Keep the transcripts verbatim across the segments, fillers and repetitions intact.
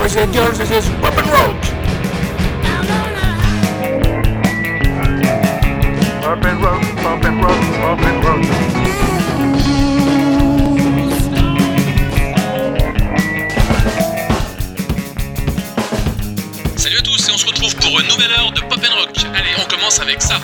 Boys and girls, this is Pop and Roach. Pop and Roach, Pop and Roach, Pop and Roach. Salut à tous et on se retrouve pour une nouvelle heure de Pop and Rock. Allez, on commence avec ça.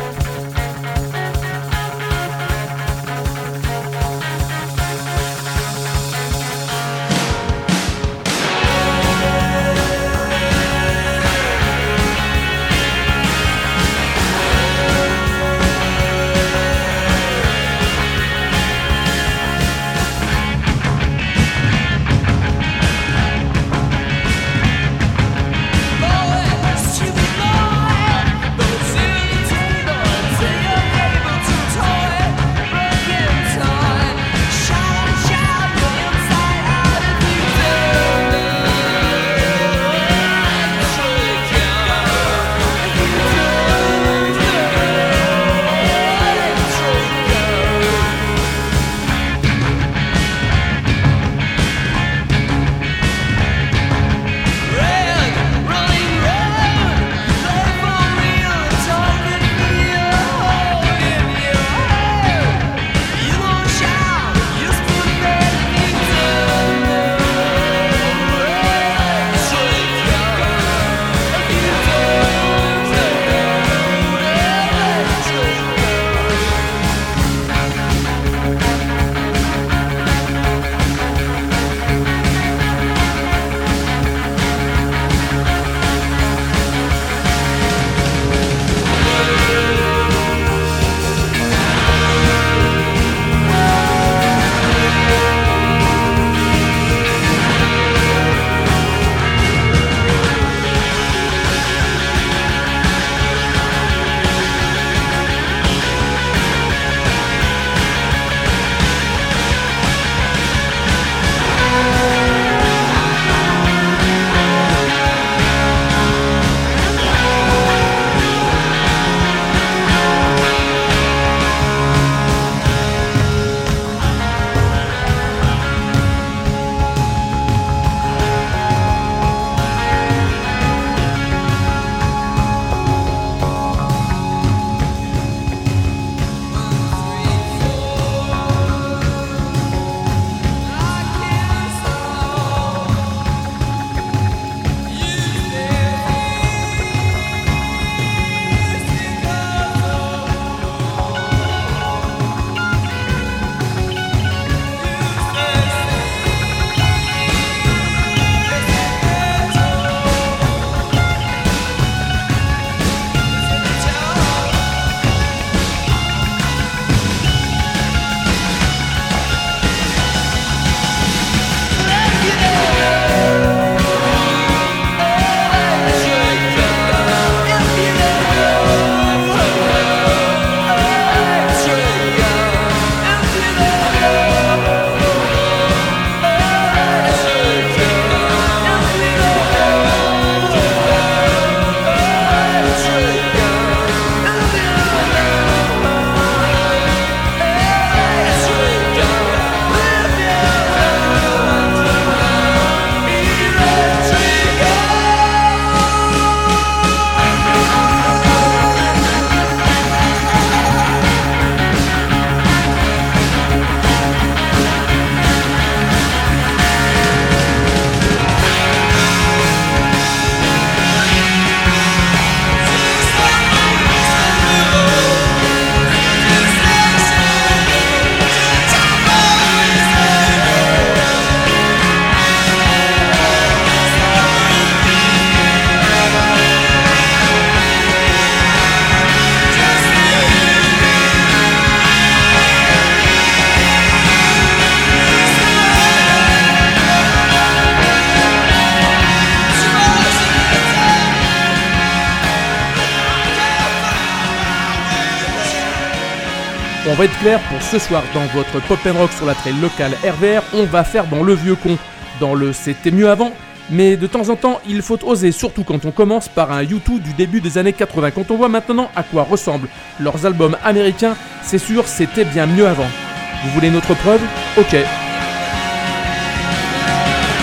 On va être clair, pour ce soir dans votre Pop and Rock sur la trail locale R V R, on va faire dans le vieux con, dans le c'était mieux avant, mais de temps en temps il faut oser, surtout quand on commence par un U deux du début des années quatre-vingts. Quand on voit maintenant à quoi ressemblent leurs albums américains, c'est sûr c'était bien mieux avant. Vous voulez notre preuve ?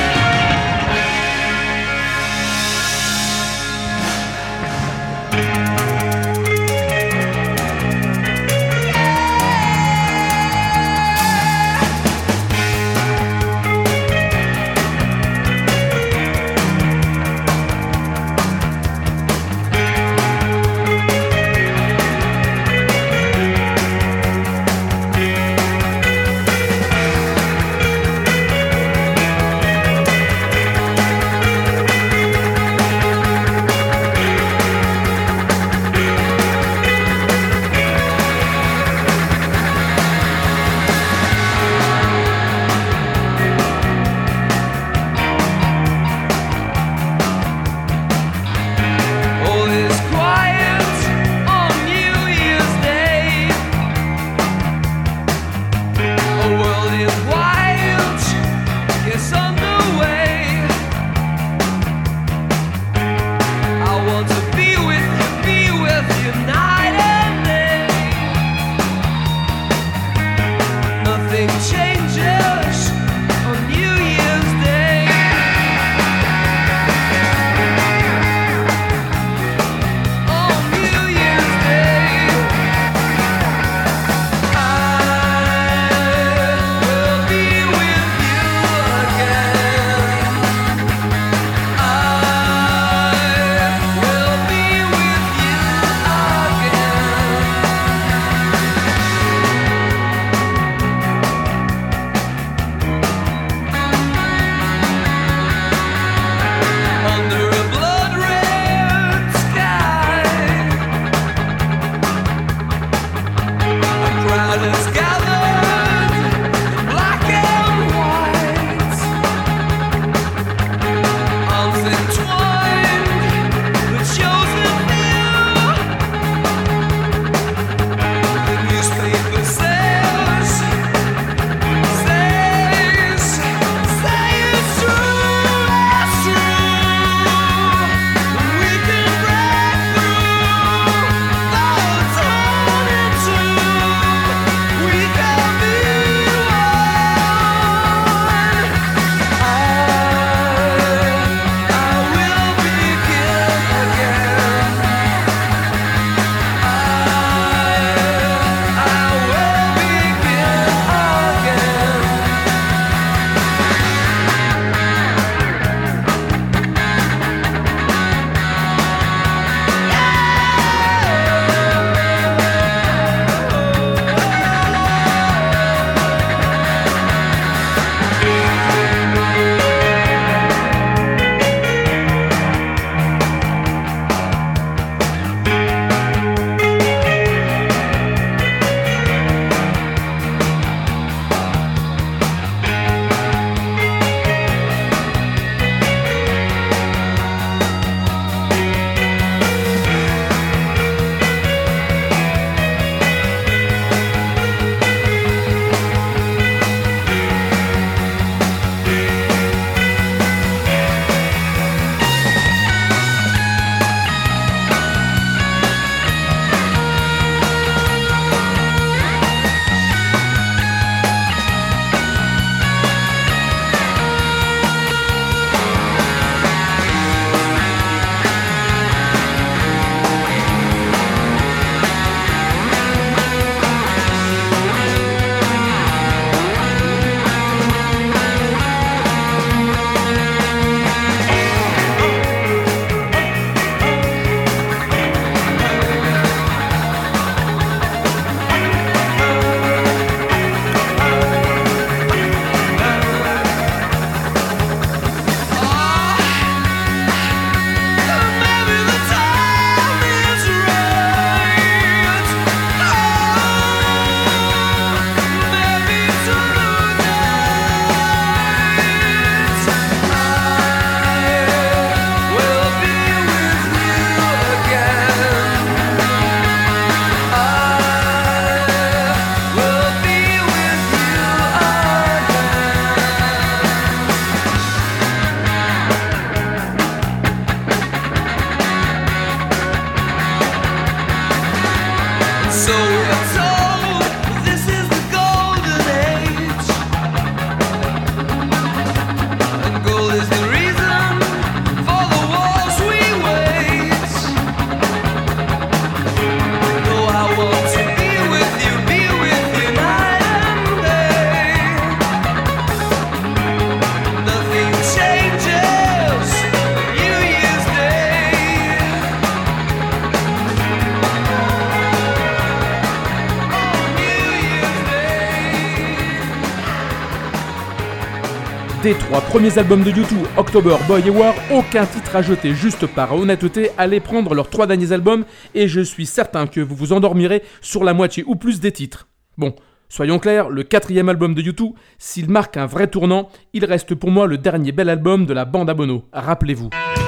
Ok. Des trois premiers albums de U deux, October, Boy et War, aucun titre à jeter juste par honnêteté. Allez prendre leurs trois derniers albums et je suis certain que vous vous endormirez sur la moitié ou plus des titres. Bon, soyons clairs, le quatrième album de U deux, s'il marque un vrai tournant, il reste pour moi le dernier bel album de la bande à Bono, rappelez-vous.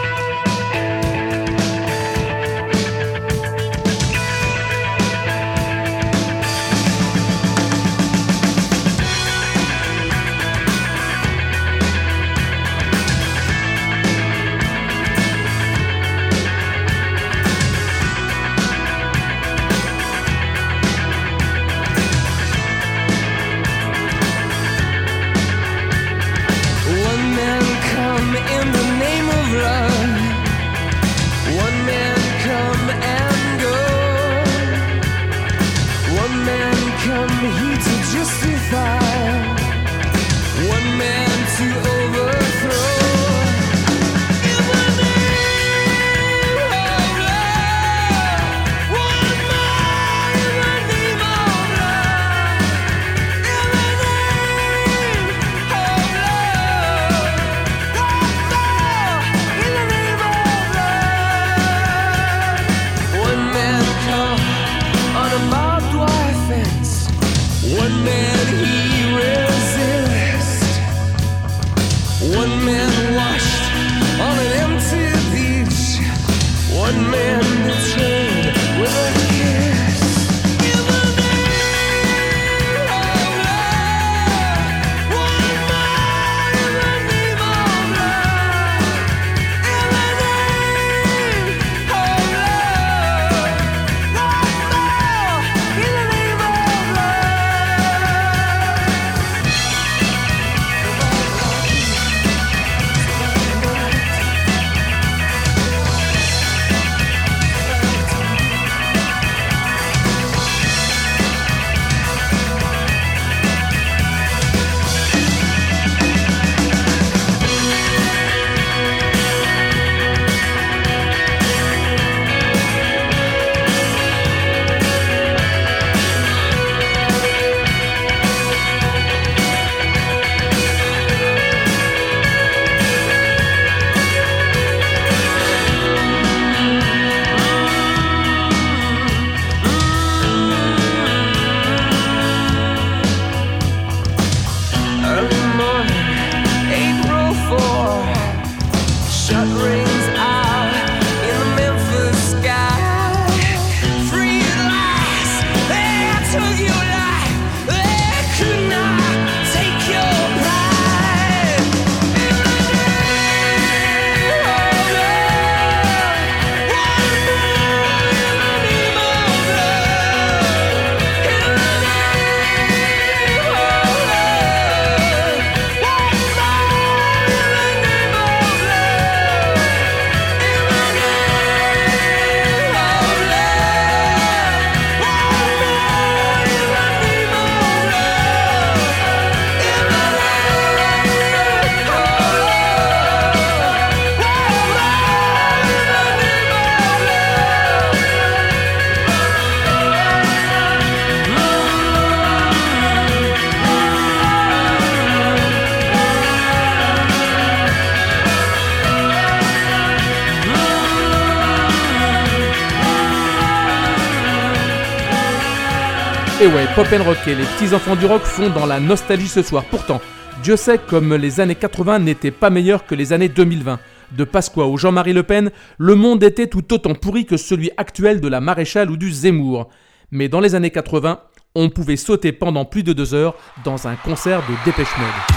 Et ouais, Pop and Rock et les petits enfants du rock font dans la nostalgie ce soir. Pourtant, Dieu sait comme les années quatre-vingts n'étaient pas meilleures que les années deux mille vingt. De Pasqua ou Jean-Marie Le Pen, le monde était tout autant pourri que celui actuel de la Maréchale ou du Zemmour. Mais dans les années quatre-vingts, on pouvait sauter pendant plus de deux heures dans un concert de Dépêche Mode.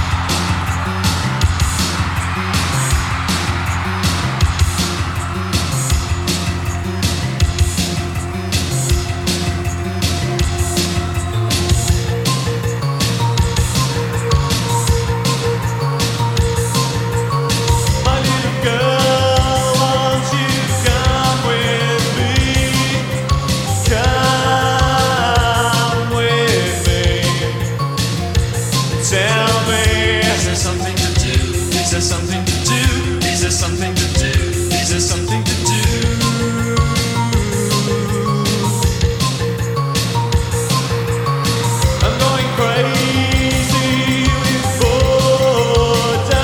Down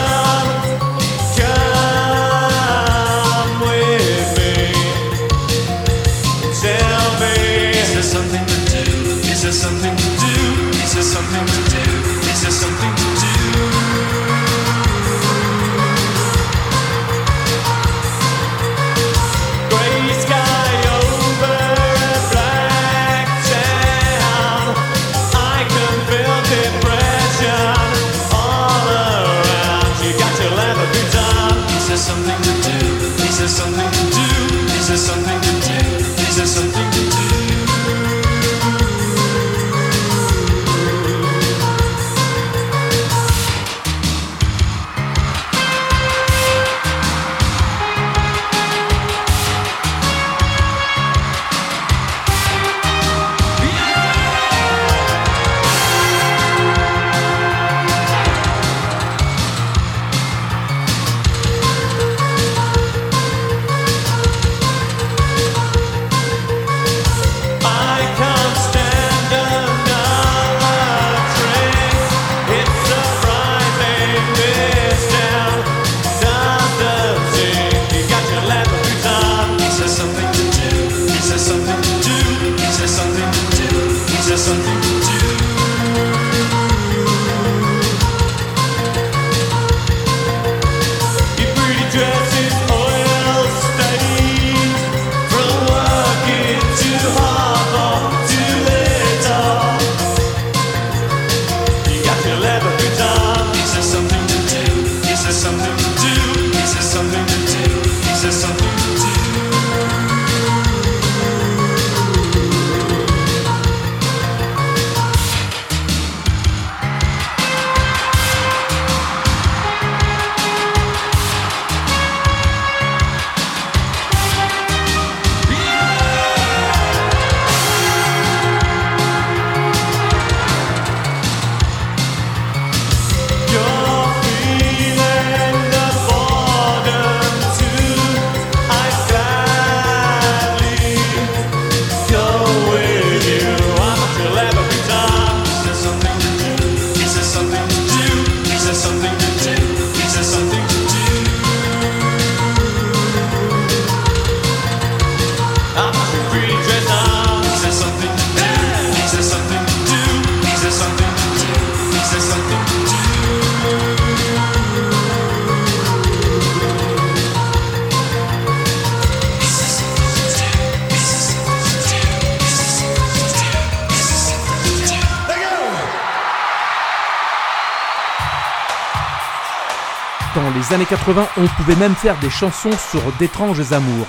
Dans les années quatre-vingts, on pouvait même faire des chansons sur d'étranges amours.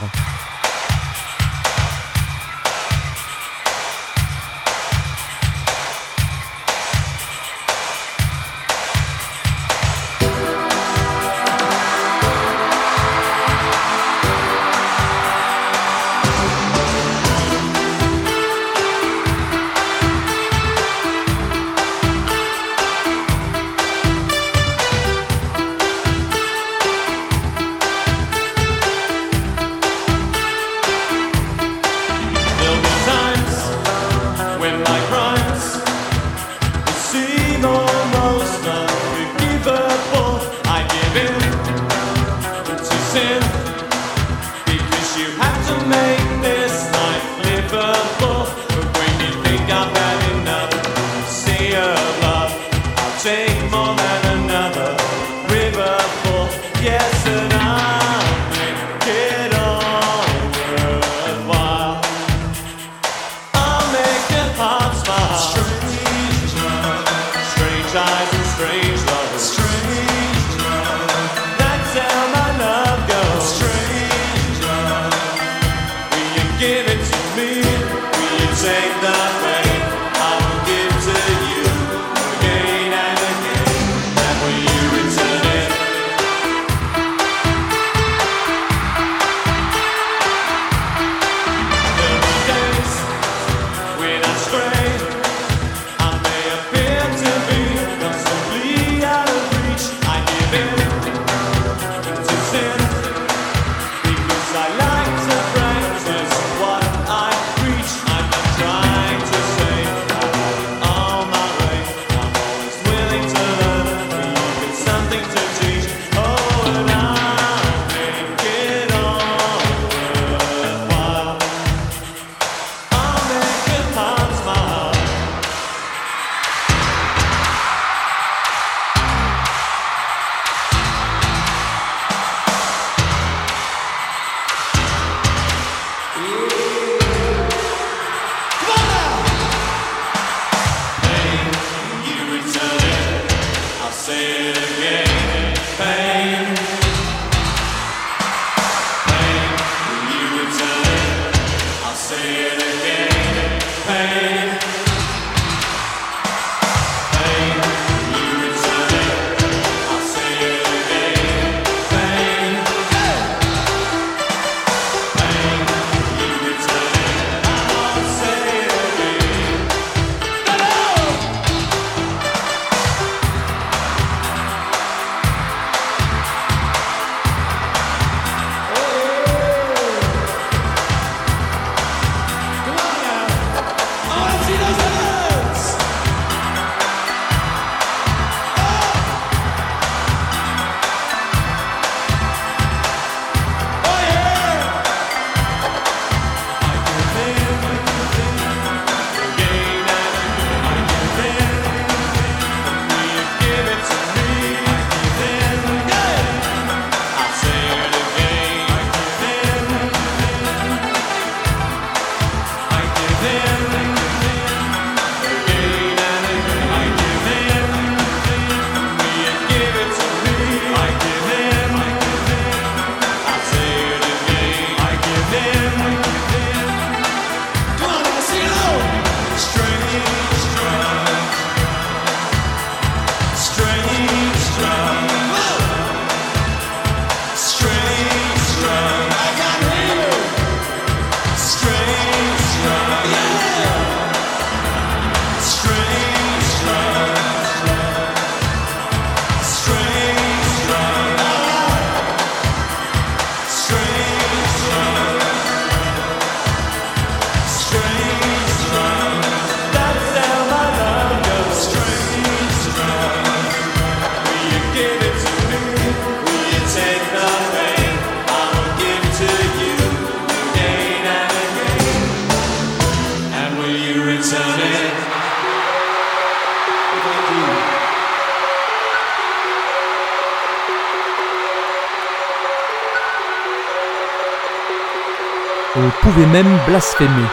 On pouvait même blasphémer.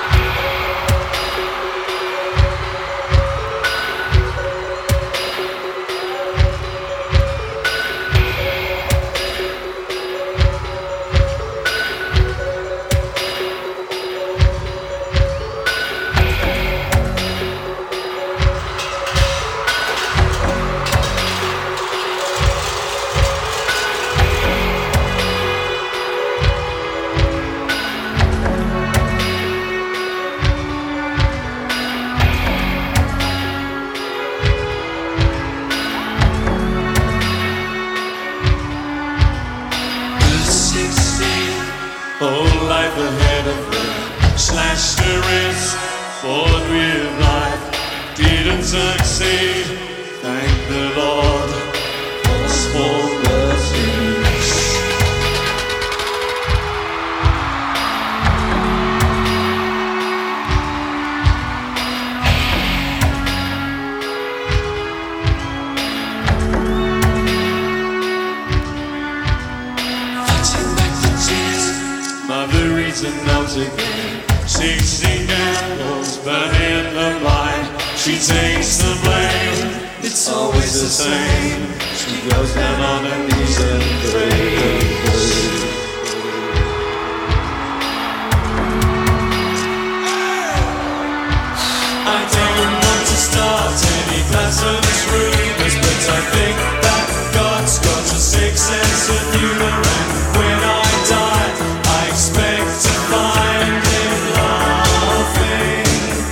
slashed her wrist, bored with life, didn't succeed. Thank the Lord for small mercies. Mother reads a note again, sixteen candles burning the light. She takes the blame, it's always the same. She goes down on her knees and prays. I don't want to start any blasphemous rumors, but I think that God's got a sixth sense of humor, and when I die I expect to find him laughing.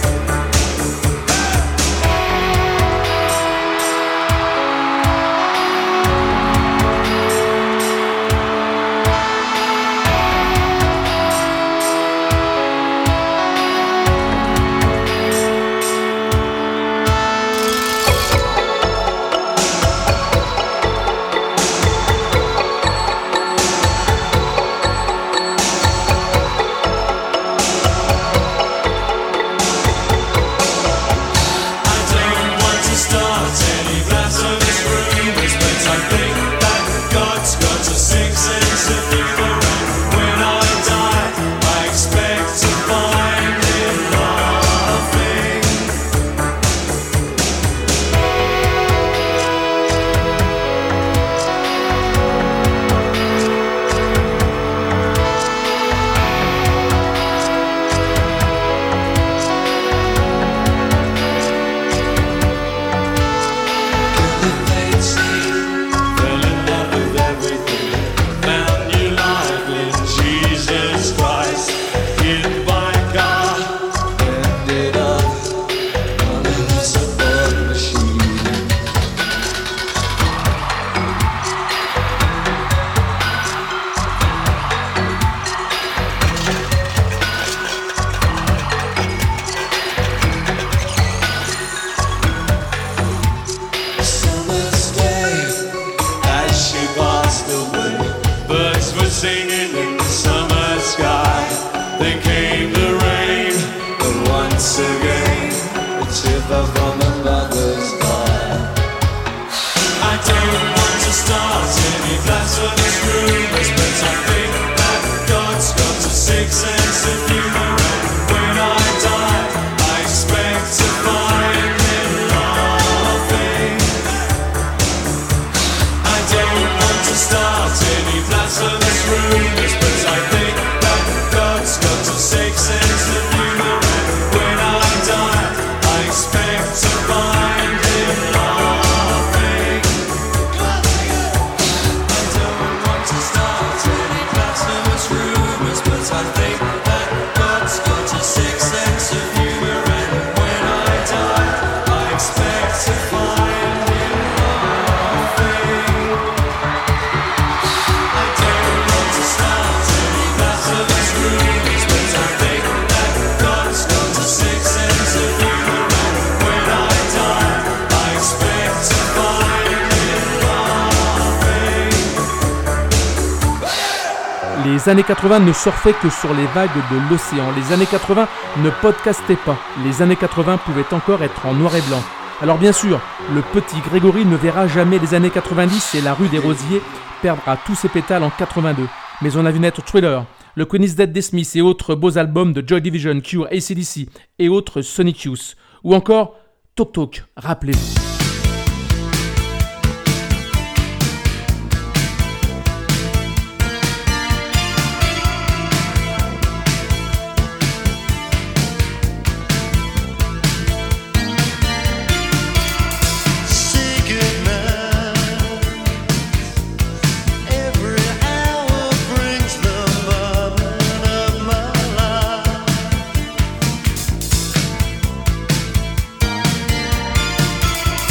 Singing in the summer sky, then came the rain, but once again a shiver from a mother's eye. I don't want to start any blasphemous rumors, but I think that God's got a sixth sense of humor, and when I die I expect to find him laughing. I don't want to start any blasphemous rumors, but I think that God's got a sixth sense of humor, and when I die I expect to find him laughing. I don't want to start any blasphemous rumors, but I think that God's got a sixth sense of humor, and when I die I expect to find him laughing. I don't want to start any blasphemous rumors, but I think that God's got a sixth sense of humor, and when I die I expect to find him laughing. Les années quatre-vingts ne surfaient que sur les vagues de l'océan. Les années quatre-vingts ne podcastaient pas. Les années quatre-vingts pouvaient encore être en noir et blanc. Alors bien sûr, le petit Grégory ne verra jamais les années quatre-vingt-dix et la rue des Rosiers perdra tous ses pétales en quatre-vingt-deux. Mais on a vu naître Thriller, le Queen is Dead des Smiths et autres beaux albums de Joy Division, Cure, A C D C et autres Sonic Youth. Ou encore Talk Talk, rappelez-vous. Say goodnight. Every hour brings the moment of my life.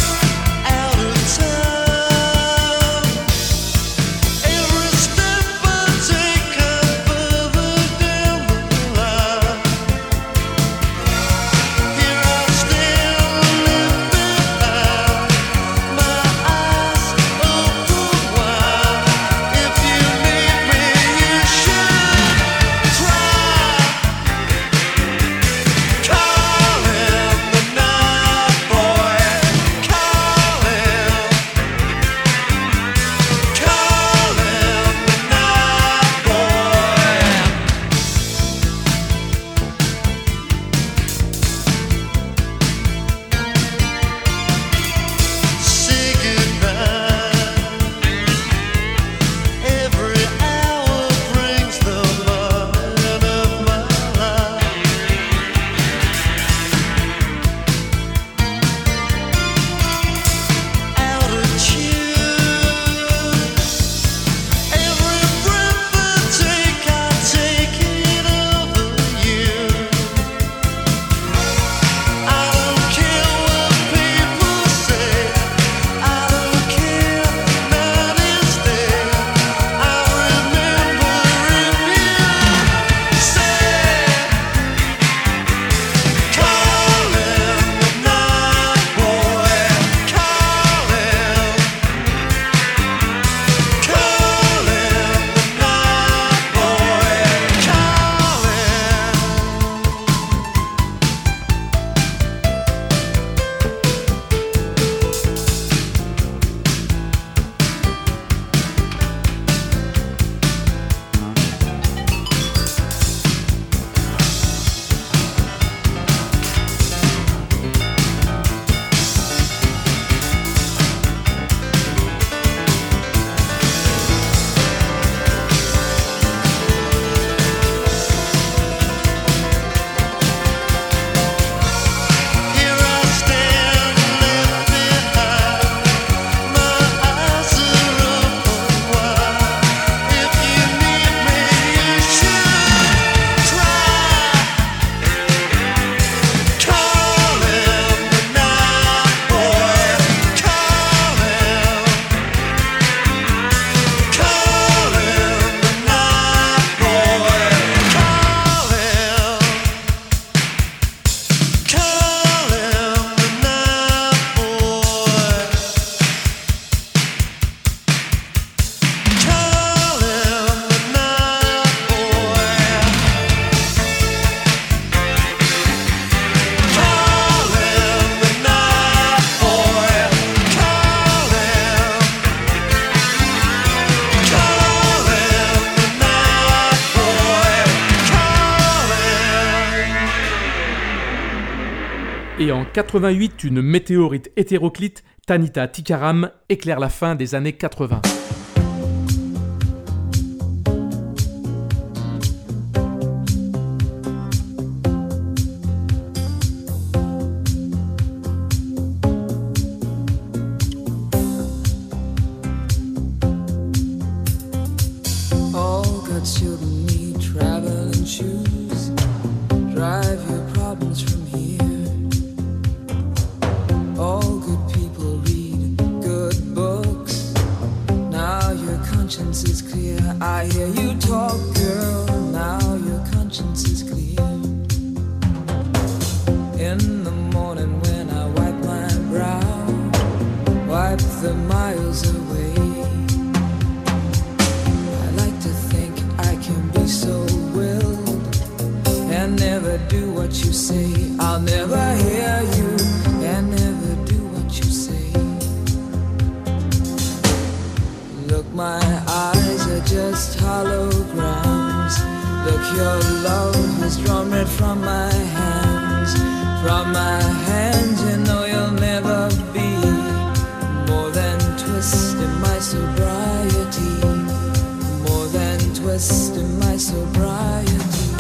Et en quatre-vingt-huit, une météorite hétéroclite, Tanita Tikaram, éclaire la fin des années quatre-vingts. Children need traveling shoes. Drive your problems from here. All good people read good books. Now your conscience is clear. I hear you talk, girl. Now your conscience is clear. In the morning when I wipe my brow, wipe the miles away. So willed and never do what you say. I'll never hear you and never do what you say. Look, my eyes are just holograms. Look, your love has drawn red from my hands. From my hands, you know you'll never be more than twist in my sobriety. More than twist in my sobriety.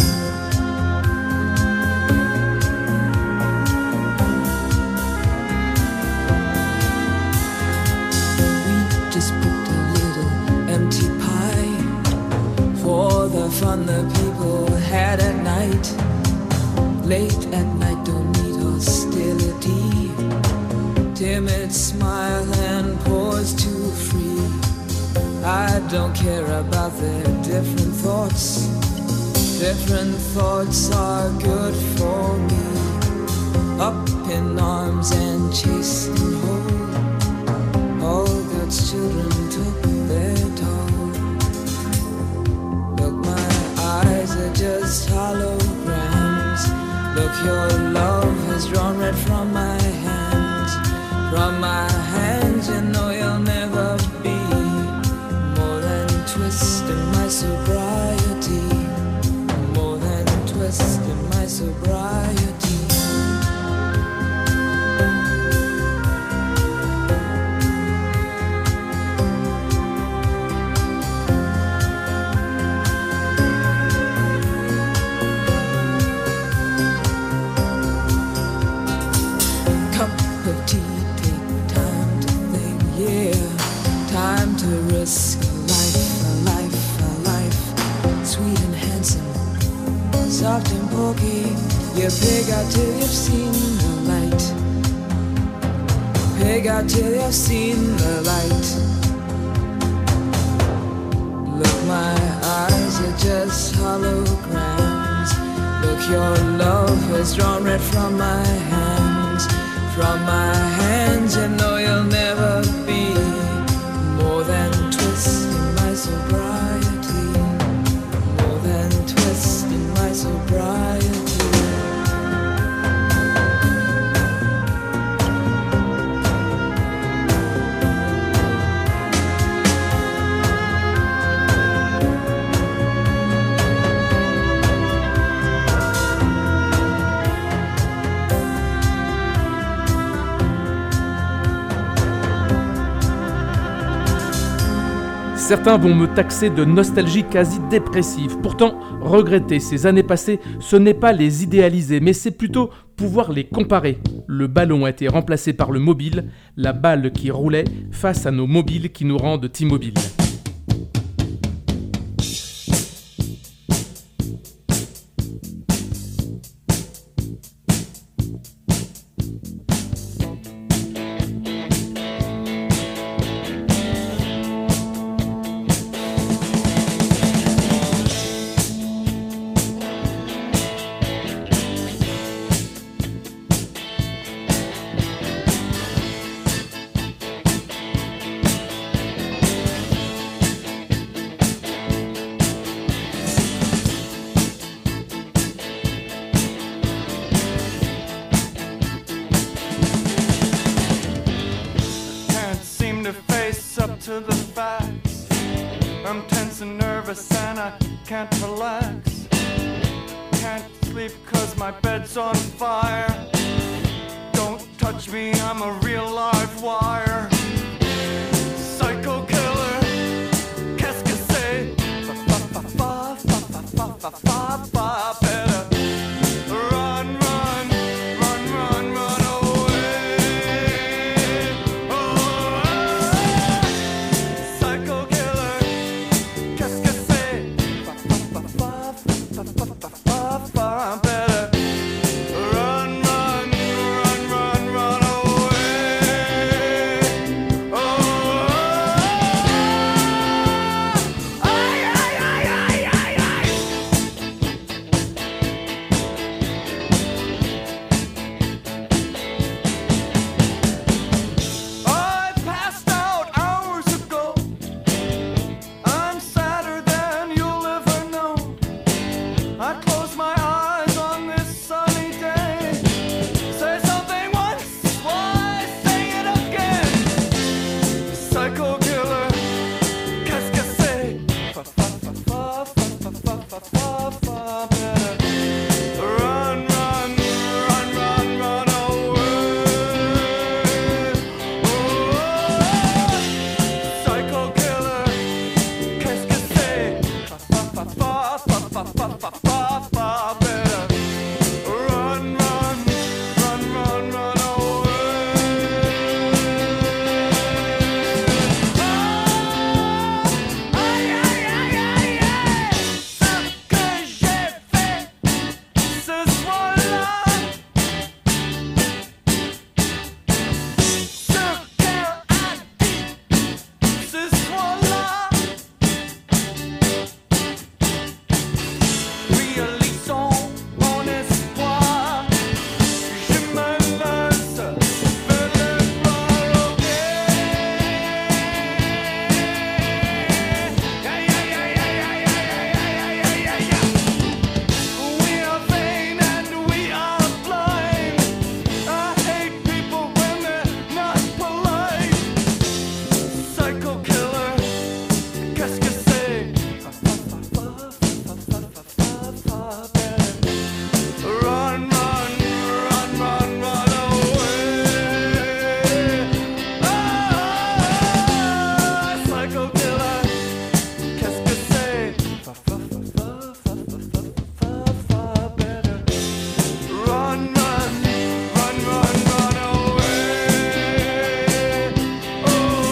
We just booked a little empty pie for the fun the people had at night. Late at night, don't need hostility. Timid smile and pause too free. I don't care about their different thoughts. Different thoughts are good for me. Up in arms and chased and whole. All God's children took their toll. Look, my eyes are just holograms. Look, your love has drawn red from my hands. From my hands, you know you'll never be twist in my sobriety. More than twist in my sobriety. Cup of tea, take time to think, yeah. Time to risk sweet and handsome, soft and pokey. You pig out till you've seen the light. Pig out till you've seen the light. Look, my eyes are just holograms. Look, your love has drawn red from my hands. From my hands, you know you'll never be more than twist in my sobriety. Twist in my sobriety. Certains vont me taxer de nostalgie quasi dépressive. Pourtant, regretter ces années passées, ce n'est pas les idéaliser, mais c'est plutôt pouvoir les comparer. Le ballon a été remplacé par le mobile, la balle qui roulait face à nos mobiles qui nous rendent immobiles. To the facts, I'm tense and nervous and I can't relax. Can't sleep cause my bed's on fire. touch me, I'm a real live wire. Psycho killer, qu'est-ce que c'est? Fa fa fa fa fa fa fa fa fa. Better run, run, run, run, run away. Oh, psycho killer, qu'est-ce que c'est? Fa fa fa fa fa fa fa fa. Better run, run, run, run, run away. Oh, ay, ay, ay, ay, ay, ay. I passed out hours ago. I'm sadder than you'll ever know. I close my eyes on this sunny day. Say something once, why say it again? Psycho killer, qu'est-ce que c'est? Fa fa fa fa fa fa fa fa fa. Better run, run, run, run, run away. Oh, psycho killer, qu'est-ce que c'est? Fa fa fa fa fa fa fa fa fa. Better run, run, run, run, run away. Ah, aïe, aïe, aïe, aïe, aïe. Ce que j'ai fait ce soir-là, ce qu'elle a dit ce soir-là. Réalisons mon espoir. Je me lance vers le paroquet. Aïe, aïe, aïe, aïe, aïe, aïe, aïe, aïe, aïe, aïe. We are vain and we are blind. I hate people when they're not polite. Psycho killer, qu'est-ce que c'est? Fa fa fa fa fa fa fa fa fa. Better run, run, run, run, run away. Ah, psycho killer, qu'est-ce que c'est? Fa fa fa fa fa fa fa fa fa. Better run, run, run, run, run away. Oh,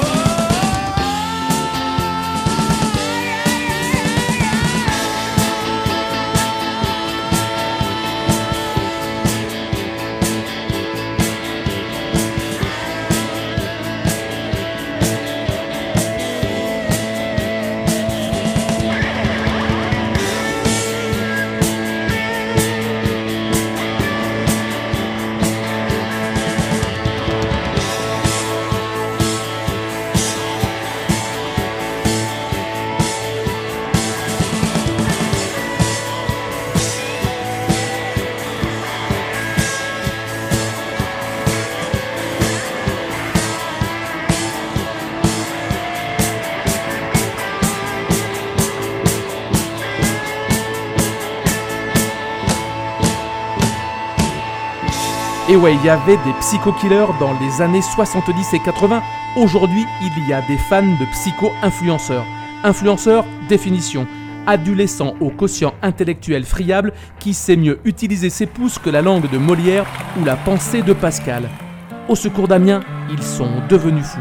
Et ouais, il y avait des psycho-killers dans les années soixante-dix et quatre-vingts. Aujourd'hui, il y a des fans de psycho-influenceurs. Influenceur, définition. Adolescent au quotient intellectuel friable qui sait mieux utiliser ses pouces que la langue de Molière ou la pensée de Pascal. Au secours d'Amiens, ils sont devenus fous.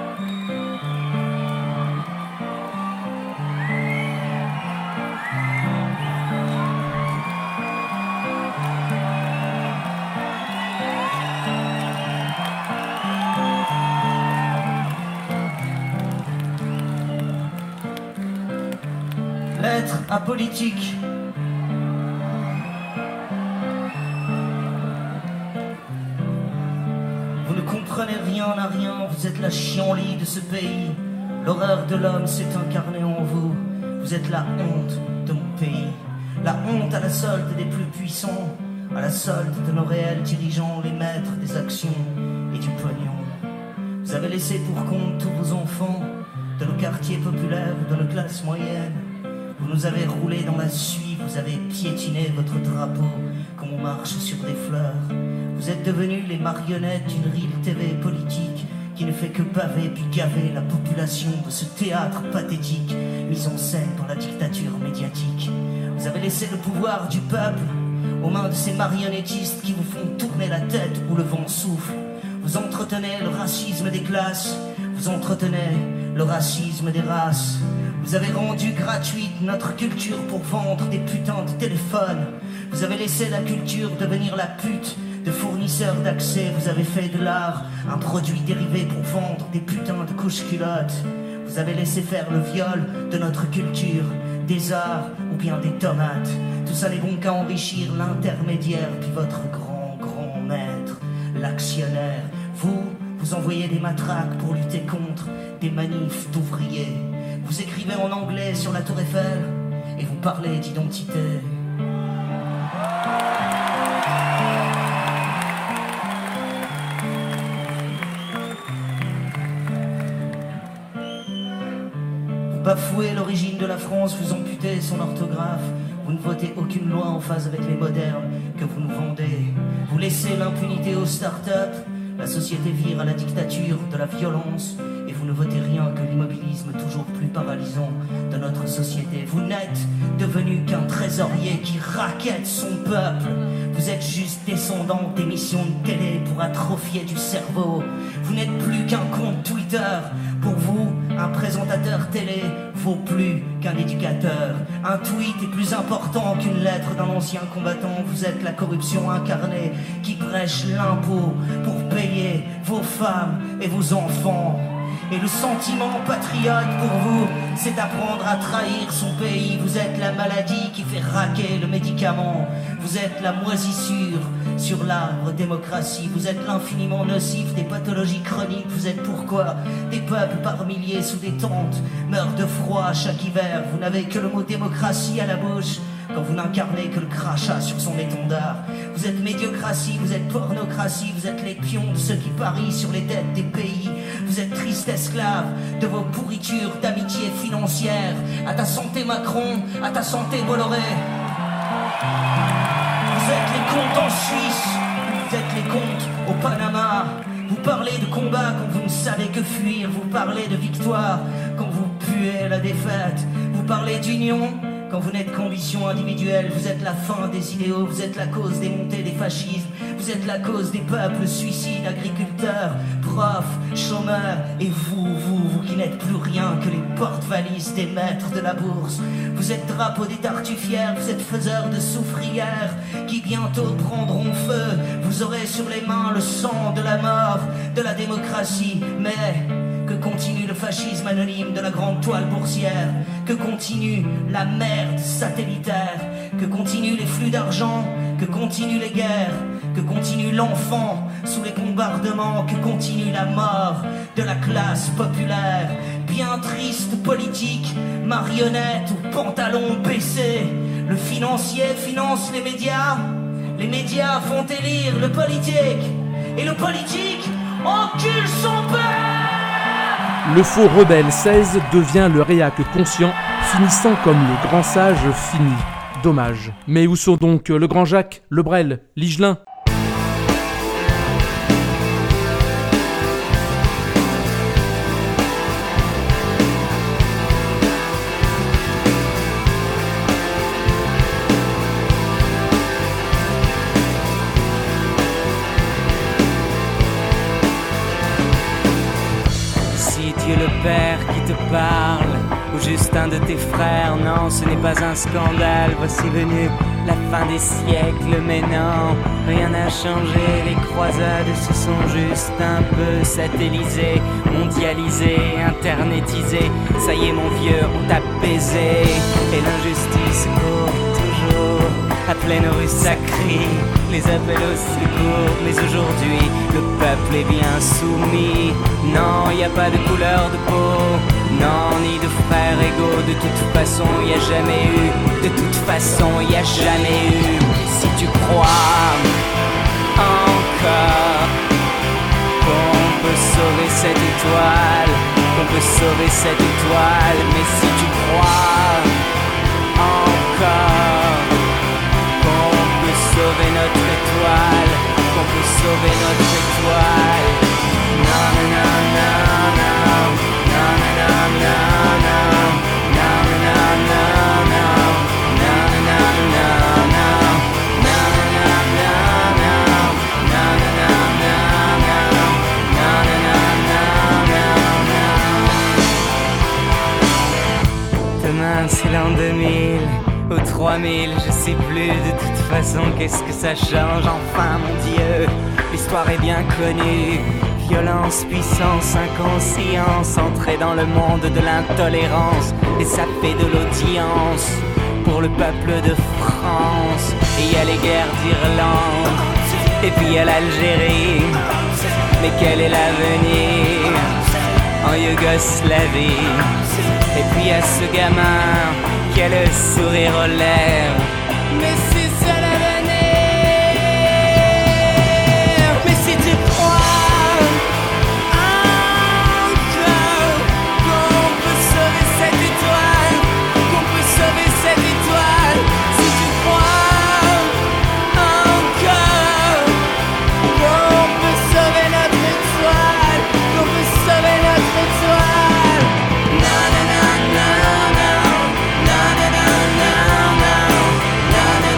Lettre apolitique. Vous ne comprenez rien à rien, vous êtes la chienlit de ce pays. L'horreur de l'homme s'est incarnée en vous. Vous êtes la honte de mon pays. La honte à la solde des plus puissants, à la solde de nos réels dirigeants, les maîtres des actions et du pognon. Vous avez laissé pour compte tous vos enfants de nos quartiers populaires, de nos classes moyennes. Vous nous avez roulé dans la suie, vous avez piétiné votre drapeau comme on marche sur des fleurs. Vous êtes devenus les marionnettes d'une real T V politique qui ne fait que baver puis gaver la population de ce théâtre pathétique mis en scène dans la dictature médiatique. Vous avez laissé le pouvoir du peuple aux mains de ces marionnettistes qui vous font tourner la tête où le vent souffle. Vous entretenez le racisme des classes, vous entretenez le racisme des races. Vous avez rendu gratuite notre culture pour vendre des putains de téléphones. Vous avez laissé la culture devenir la pute de fournisseurs d'accès. Vous avez fait de l'art un produit dérivé pour vendre des putains de couches-culottes. Vous avez laissé faire le viol de notre culture, des arts ou bien des tomates. Tout ça n'est bon qu'à enrichir l'intermédiaire puis votre grand grand maître, l'actionnaire. Vous, vous envoyez des matraques pour lutter contre des manifs d'ouvriers. Vous écrivez en anglais sur la tour Eiffel et vous parlez d'identité. Vous bafouez l'origine de la France, vous amputez son orthographe. Vous ne votez aucune loi en phase avec les modernes que vous nous vendez. Vous laissez l'impunité aux start-up. La société vire à la dictature de la violence et vous ne votez rien que l'immobilisme toujours plus paralysant de notre société. Vous n'êtes devenu qu'un trésorier qui raquette son peuple. Vous êtes juste descendant d'émissions de télé pour atrophier du cerveau. Vous n'êtes plus qu'un compte Twitter. Pour vous, un présentateur télé vaut plus qu'un éducateur. Un tweet est plus important qu'une lettre d'un ancien combattant. Vous êtes la corruption incarnée qui prêche l'impôt pour payer vos femmes et vos enfants. Et le sentiment patriote pour vous, c'est apprendre à trahir son pays. Vous êtes la maladie qui fait raquer le médicament. Vous êtes la moisissure sur l'arbre démocratie. Vous êtes l'infiniment nocif des pathologies chroniques. Vous êtes pourquoi des peuples par milliers sous des tentes meurent de froid chaque hiver. Vous n'avez que le mot démocratie à la bouche quand vous n'incarnez que le crachat sur son étendard. Vous êtes médiocratie, vous êtes pornocratie, vous êtes les pions de ceux qui parient sur les dettes des pays. Vous êtes triste esclave de vos pourritures d'amitié financière. À ta santé Macron, à ta santé Bolloré. Vous êtes les comptes en Suisse, vous êtes les comptes au Panama. Vous parlez de combat quand vous ne savez que fuir. Vous parlez de victoire quand vous puez la défaite. Vous parlez d'union quand vous n'êtes qu'ambition individuelle. Vous êtes la fin des idéaux, vous êtes la cause des montées des fascismes. Vous êtes la cause des peuples suicides, agriculteurs, profs, chômeurs. Et vous, vous, vous qui n'êtes plus rien que les porte-valises des maîtres de la bourse. Vous êtes drapeau des tartufières, vous êtes faiseurs de soufrières qui bientôt prendront feu. Vous aurez sur les mains le sang de la mort, de la démocratie. Mais que continue le fascisme anonyme de la grande toile boursière? Que continue la merde satellitaire? Que continuent les flux d'argent? Que continuent les guerres? Que continue l'enfant sous les bombardements? Que continue la mort de la classe populaire? Bien triste politique, marionnette ou pantalon baissé. Le financier finance les médias. Les médias font élire le politique. Et le politique encule son père. Le faux rebelle seize devient le réac conscient, finissant comme les grands sages finis. Dommage. Mais où sont donc le grand Jacques, le Brel, l'Higelin ? Dieu le Père qui te parle, ou juste un de tes frères, non, ce n'est pas un scandale, voici venu la fin des siècles, mais non, rien n'a changé, les croisades se sont juste un peu satellisées, mondialisées, internetisées, ça y est mon vieux, on t'a baisé, et l'injustice court toujours, à pleine rue ça crie, les appels au secours, mais aujourd'hui, le peuple est bien soumis, non, y a pas de couleur de peau, non, ni de frères égaux, de toute façon, y a jamais eu, de toute façon, y a jamais eu, si tu crois encore qu'on peut sauver cette étoile, qu'on peut sauver cette étoile, mais si tu crois encore qu'on peut sauver notre étoile, qu'on peut sauver notre étoile. Non, non, non, non, non, non, non, non, non, non, non, non, non, non, non, non, non. Demain c'est l'an deux mille ou trois mille, je sais plus, de toute façon qu'est-ce que ça change, enfin mon Dieu, l'histoire est bien connue. Violence, puissance, inconscience, entrer dans le monde de l'intolérance, et ça fait de l'audience pour le peuple de France. Et il y a les guerres d'Irlande, et puis il y a l'Algérie, mais quel est l'avenir en Yougoslavie? Et puis il y a ce gamin qui a le sourire aux lèvres, mais c'est ça l'avenir. Mais si tu crois encore qu'on peut sauver cette étoile, qu'on peut sauver cette étoile, si tu crois encore qu'on peut sauver notre étoile, qu'on peut sauver notre étoile. Non, non, non, non, non, non, non, non, non, non, non,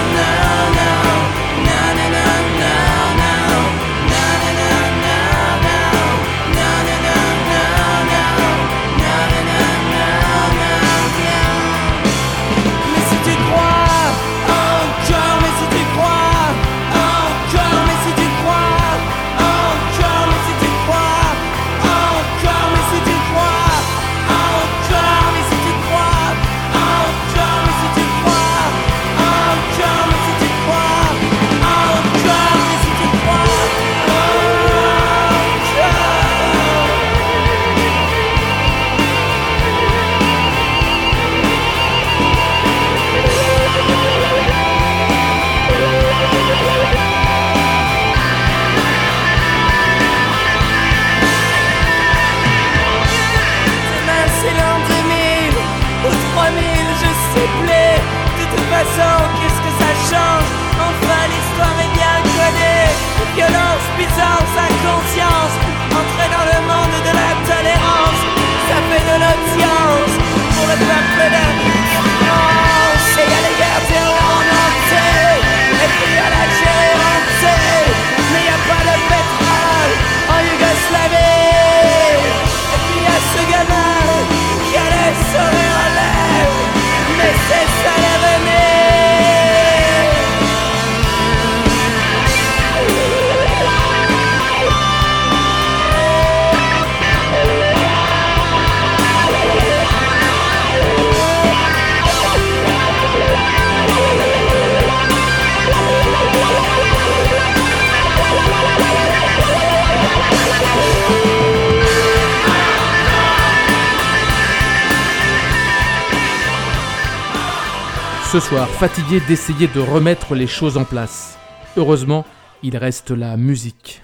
Ce soir, fatigué d'essayer de remettre les choses en place. Heureusement, il reste la musique.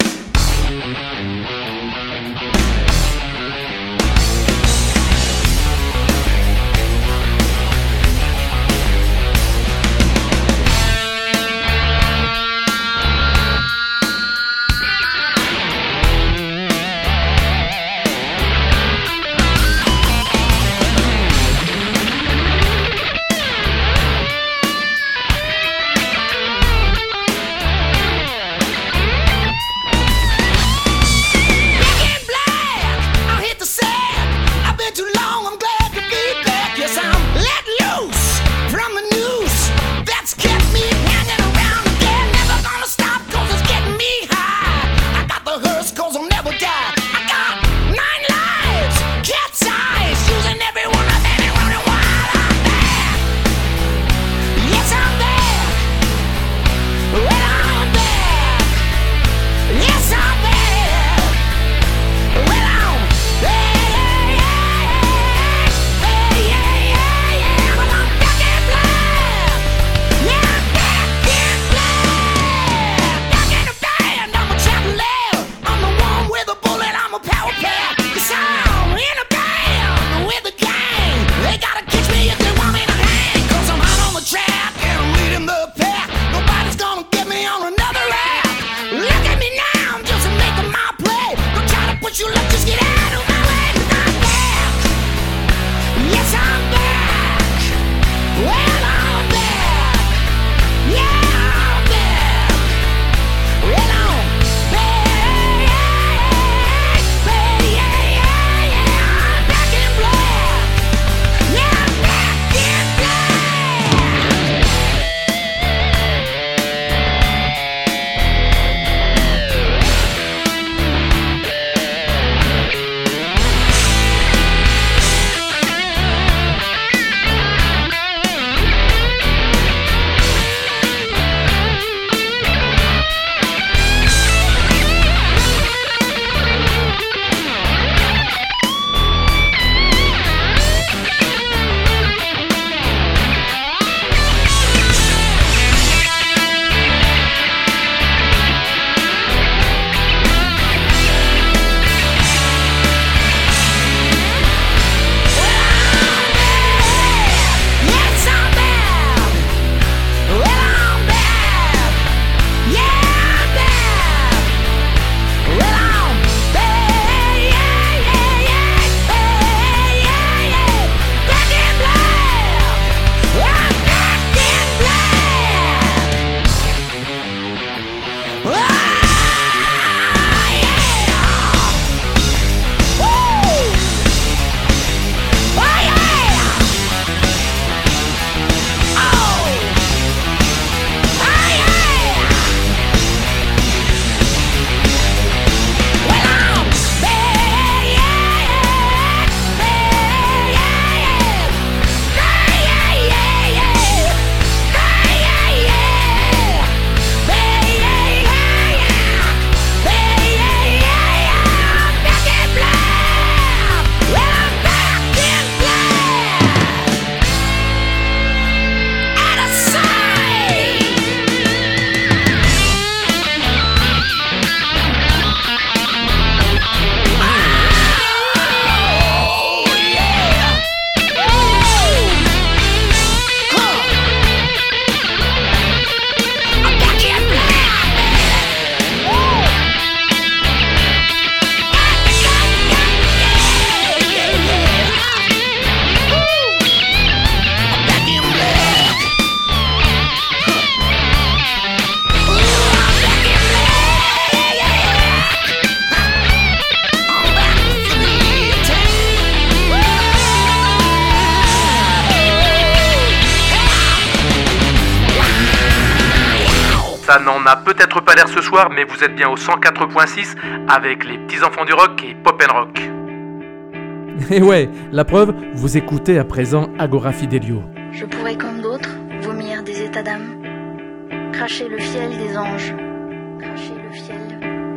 Ça n'en a peut-être pas l'air ce soir, mais vous êtes bien au cent quatre point six avec les petits enfants du rock et Pop and Rock. Et ouais, la preuve, vous écoutez à présent Agora Fidelio. Je pourrais comme d'autres vomir des états d'âme, cracher le fiel des anges, cracher le fiel.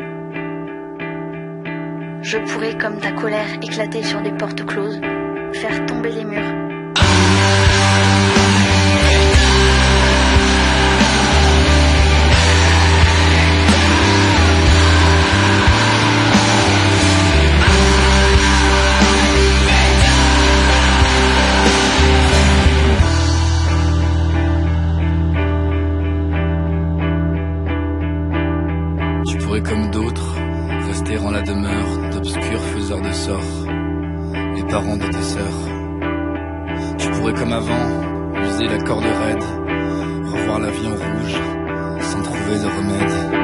Je pourrais comme ta colère éclater sur des portes closes, faire tomber les murs. Comme d'autres, rester en la demeure d'obscurs faiseurs de sorts, les parents de tes sœurs. Tu pourrais comme avant, user la corde raide, revoir la vie en rouge, sans trouver de remède.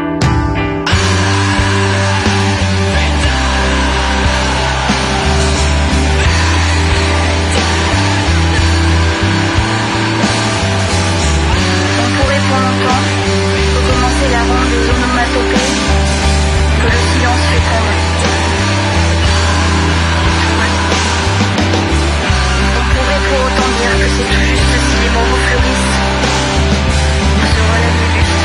On pourrait pour longtemps recommencer la ronde des onomatopées que le silence féconde. On pourrait pour autant dire que c'est tout juste si les mots fleurissent, on se relève le buste.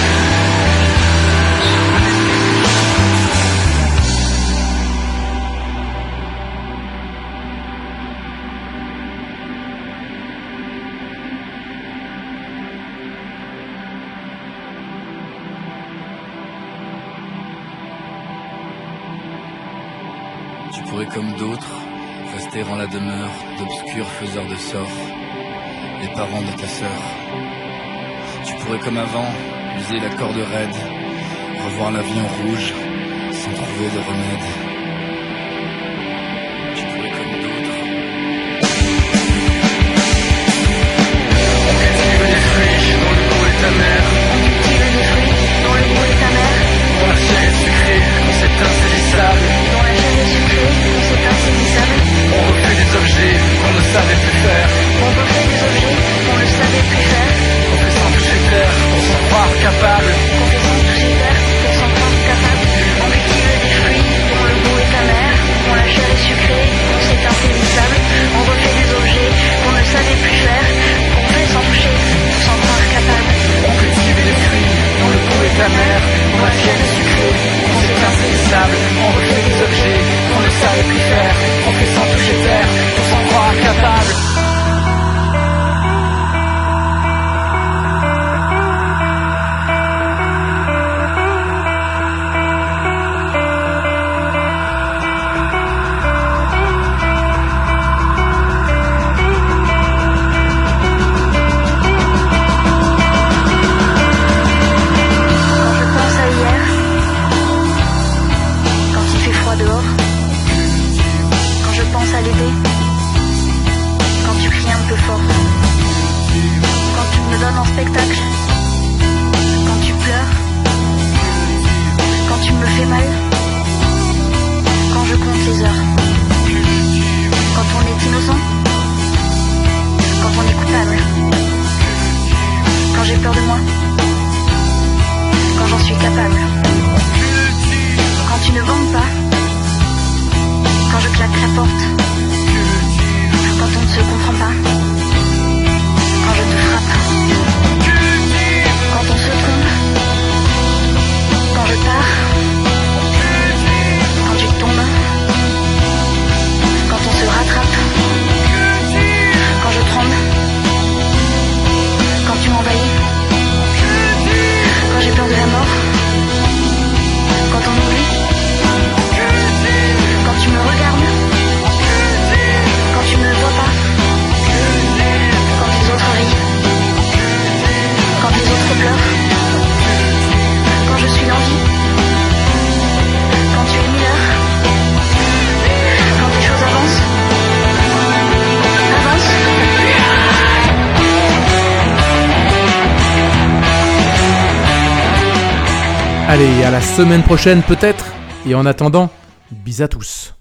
Tu pourrais comme d'autres, rester en la demeure d'obscurs faiseurs de sorts, les parents de ta sœur. Tu pourrais comme avant, user la corde raide, revoir la vie en rouge, sans trouver de remède. Tu pourrais comme d'autres. On cultive des fruits dont le goût est amer. On cultive des fruits dont le goût est amer. Dont la chair est sucrée, quand c'est insaisissable. Dont la chair est sucrée, quand c'est insaisissable. On refait des objets qu'on ne savait plus faire. On refait des objets qu'on ne savait plus faire. On fait sans toucher terre, pour s'en croire capable. On fait sans toucher terre, pour s'en croire capable. On cultive des fruits dont le goût est amer. Dont la chair est sucrée, quand c'est insaisissable. On refait des objets qu'on ne savait plus faire. Qu'on fait sans toucher, pour s'en croire capable. On cultive des fruits dont le goût est amer. Dont la chair est sucrée, quand c'est insaisissable. On refait des objets qu'on ne savait plus faire. On fait sans toucher terre, pour s'en croire capable. Spectacle. Quand tu pleures, quand tu me fais mal, quand je compte les heures, quand on est innocent, quand on est coupable, quand j'ai peur de moi, quand j'en suis capable, quand tu ne bandes pas, quand je claque la porte, quand on ne se comprend pas, quand je te frappe. Quand on se trompe, quand je pars, quand tu tombes, quand on se rattrape, quand je tremble, quand tu m'envahis, quand j'ai peur de la mort, quand on oublie, quand tu me regardes, quand tu ne me vois pas, quand les autres rient. Quand les autres pleurent, quand je suis l'envie, quand tu es Miller, quand les choses avancent, avancent. Allez, à la semaine prochaine peut-être, et en attendant, bis à tous.